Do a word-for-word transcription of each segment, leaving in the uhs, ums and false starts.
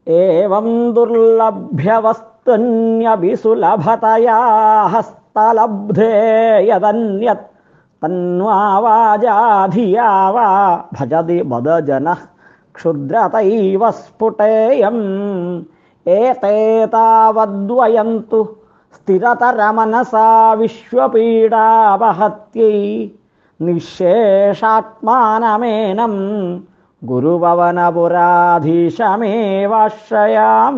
ഏവം ദുർലഭ്യവസ്തുന്യഭിസുലഭതയാ ഹസ്തലബ്ധേ യദന്യത് തന്വാ വാചാ ധിയാ വാ ഭജതി ബദജനഃ ക്ഷുദ്രതൈവ സ്ഫുടേയം ഏതേ താവദ്വയന്തു സ്ഥിരതരമനസാ വിശ്വപീഡാപഹത്यै നിശേഷാത്മാനമേനം ഗുരുഭവനപുരാധീശമേവാശ്രയാമ.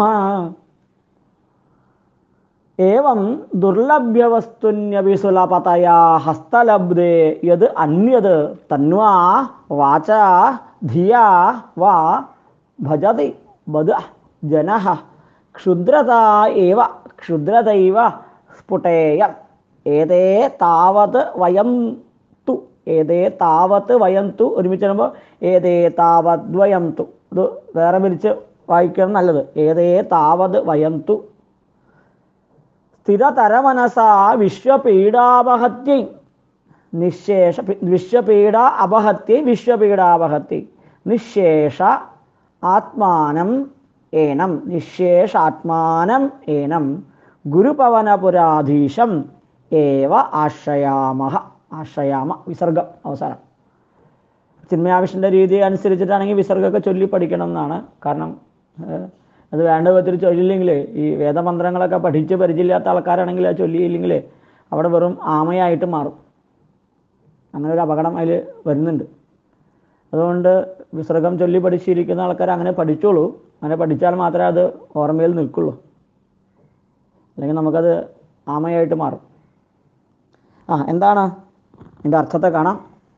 ഏവം ദുർലഭ്യവസ്തുന്യഭിസുലപതയാ ഹസ്തലബ്ധേ യത് അന്യത് തന്വാ വാചാ ധിയാ വാ ഭജതി ബദ ജനഃ ക്ഷുദ്രതാ ഏവ ക്ഷുദ്രതൈവ സ്ഫുടേയം ഏതേ താവത് വയം തു ഏതേ താവത്ത് വയം തു ഒരുമിച്ച് വരുമ്പോൾ ഏതേ താവദ്വയം തു ഇത് വേറെ പിരിച്ച് വായിക്കണം നല്ലത്. ഏതേ താവത് വയം തു സ്ഥിരതരമനസാ വിശ്വപീഡാപഹത്यै നിശേഷ വിശ്വപീഡ അപഹത്यै വിശ്വപീഡാപഹത്यै നിശേഷ ആത്മാനം ഏനം നിശേഷാത്മാനം ഏനം ഗുരുപവനപുരാധീശം ഏവ ആശ്രയാമഹ. ആശ്രയാമ വിസർഗം അവസാനം. ചിന്മയാവിഷ്ണന്റെ രീതി അനുസരിച്ചിട്ടാണെങ്കിൽ വിസർഗമൊക്കെ ചൊല്ലി പഠിക്കണം എന്നാണ്. കാരണം അത് വേണ്ട വിധത്തിൽ ചൊല്ലില്ലെങ്കിൽ ഈ വേദമന്ത്രങ്ങളൊക്കെ പഠിച്ച് പരിചയമില്ലാത്ത ആൾക്കാരാണെങ്കിൽ അത് ചൊല്ലിയില്ലെങ്കിൽ അവിടെ വെറും ആമയായിട്ട് മാറും. അങ്ങനെ ഒരു അപകടം അതിൽ വരുന്നുണ്ട്. അതുകൊണ്ട് വിസർഗം ചൊല്ലി പഠിച്ചിരിക്കുന്ന ആൾക്കാർ അങ്ങനെ പഠിച്ചോളൂ. അങ്ങനെ പഠിച്ചാൽ മാത്രമേ അത് ഓർമ്മയിൽ നിൽക്കുള്ളൂ. അല്ലെങ്കിൽ നമുക്കത് ആമയായിട്ട് മാറും. ആ എന്താണ് ഇതിൻ്റെ അർത്ഥത്തെ കാണാം.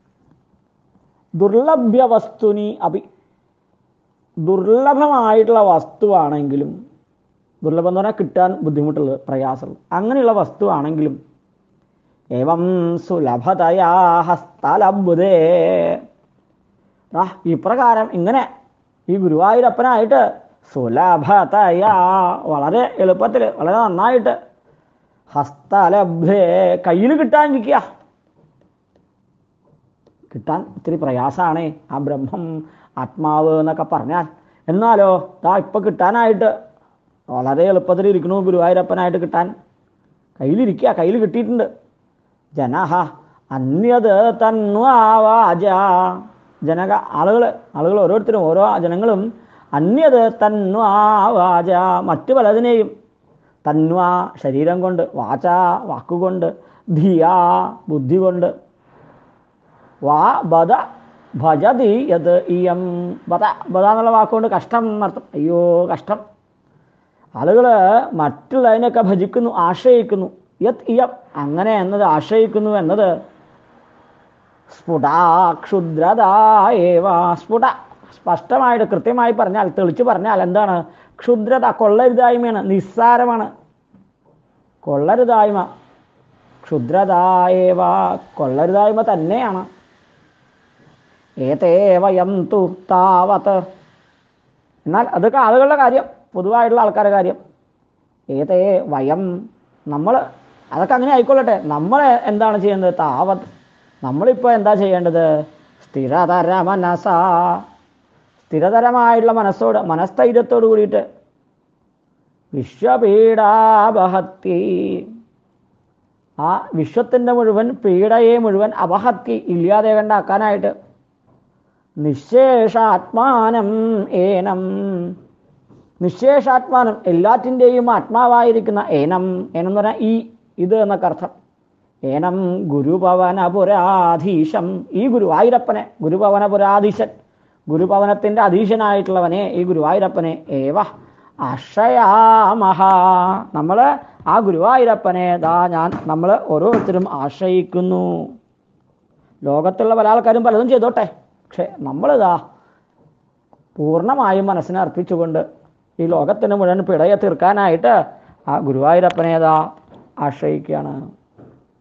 ദുർലഭ്യ വസ്തുനി അഭി, ദുർലഭമായിട്ടുള്ള വസ്തുവാണെങ്കിലും, ദുർലഭം എന്ന് പറഞ്ഞാൽ കിട്ടാൻ ബുദ്ധിമുട്ടുള്ളത്, പ്രയാസമുള്ളത്, അങ്ങനെയുള്ള വസ്തുവാണെങ്കിലും ഏവം സുലഭതയാ ഹസ്തലബ്ധേ, ഇപ്രകാരം ഇങ്ങനെ ഈ ഗുരുവായൂരപ്പനായിട്ട് സുലഭതയാ വളരെ എളുപ്പത്തിൽ വളരെ നന്നായിട്ട് ഹസ്തലബ്ധേ കയ്യിൽ കിട്ടാനിരിക്കുക. കിട്ടാൻ ഇത്തിരി പ്രയാസമാണേ ആ ബ്രഹ്മം ആത്മാവ് എന്നൊക്കെ പറഞ്ഞാൽ. എന്നാലോ ദാ ഇപ്പം കിട്ടാനായിട്ട് വളരെ എളുപ്പത്തിൽ ഇരിക്കണു. ഗുരുവായൂരപ്പനായിട്ട് കിട്ടാൻ കയ്യിലിരിക്കുക, കയ്യിൽ കിട്ടിയിട്ടുണ്ട്. ജനഹ അന്യത് തന്വാവാച, ജനക ആളുകൾ ആളുകൾ ഓരോരുത്തരും ഓരോ ജനങ്ങളും അന്യത് തന്വാവാച മറ്റു പലതിനെയും, തന്വാ ശരീരം കൊണ്ട്, വാച വാക്കുകൊണ്ട്, ധിയാ ബുദ്ധി കൊണ്ട്, വാ ബദ ഭജതി യത് ഇയം ബദ ബദ എന്നുള്ള വാക്കുകൊണ്ട് കഷ്ടം എന്നർത്ഥം. അയ്യോ കഷ്ടം. ആളുകൾ മറ്റുള്ളതിനൊക്കെ ഭജിക്കുന്നു, ആശ്രയിക്കുന്നു. യത് ഇയം അങ്ങനെ എന്നത്, ആശ്രയിക്കുന്നു എന്നത് സ്ഫുടാ ക്ഷുദ്രതായേവ, സ്ഫുട സ്പഷ്ടമായിട്ട് കൃത്യമായി പറഞ്ഞാൽ, തെളിച്ചു പറഞ്ഞാൽ എന്താണ്? ക്ഷുദ്രത കൊള്ളരുതായ്മയാണ്, നിസ്സാരമാണ്. കൊള്ളരുതായ്മ, ക്ഷുദ്രതായേവ കൊള്ളരുതായ്മ തന്നെയാണ്. ഏതേ വയം തു താവത്ത്, എന്നാൽ അതൊക്കെ ആളുകളുടെ കാര്യം, പൊതുവായിട്ടുള്ള ആൾക്കാരുടെ കാര്യം. ഏതേ വയം നമ്മൾ, അതൊക്കെ അങ്ങനെ ആയിക്കൊള്ളട്ടെ. നമ്മൾ എന്താണ് ചെയ്യേണ്ടത്? താവത്ത്, നമ്മളിപ്പോൾ എന്താ ചെയ്യേണ്ടത്? സ്ഥിരതര മനസാ, സ്ഥിരതരമായിട്ടുള്ള മനസ്സോട്, മനസ്ഥൈര്യത്തോട് കൂടിയിട്ട് വിശ്വപീഡാപഹത്തി, ആ വിശ്വത്തിൻ്റെ മുഴുവൻ പീഡയെ മുഴുവൻ അപഹത്തി ഇല്ലാതെ കണ്ടാക്കാനായിട്ട് നിശേഷാത്മാനം ഏനം, നിശേഷാത്മാനം എല്ലാറ്റിൻ്റെയും ആത്മാവായിരിക്കുന്ന ഏനം, ഏനം എന്ന് പറഞ്ഞാൽ ഈ ഇത് എന്നൊക്കെ അർത്ഥം. ഏനം ഗുരുഭവനപുരാധീശം, ഈ ഗുരുവായൂരപ്പനെ, ഗുരുഭവനപുരാധീശൻ, ഗുരുഭവനത്തിൻ്റെ അധീശനായിട്ടുള്ളവനെ, ഈ ഗുരുവായൂരപ്പനെ ഏവ ആശ്രയാമഹ, നമ്മൾ ആ ഗുരുവായൂരപ്പനെ ദാ ഞാൻ നമ്മൾ ഓരോരുത്തരും ആശ്രയിക്കുന്നു. ലോകത്തുള്ള പല ആൾക്കാരും പലതും ചെയ്തോട്ടെ, പക്ഷെ നമ്മളിതാ പൂർണ്ണമായും മനസ്സിനെ അർപ്പിച്ചുകൊണ്ട് ഈ ലോകത്തിന് മുഴുവൻ പിടയെ തീർക്കാനായിട്ട് ആ ഗുരുവായൂരപ്പനെ ദാ ആശ്രയിക്കുകയാണ്.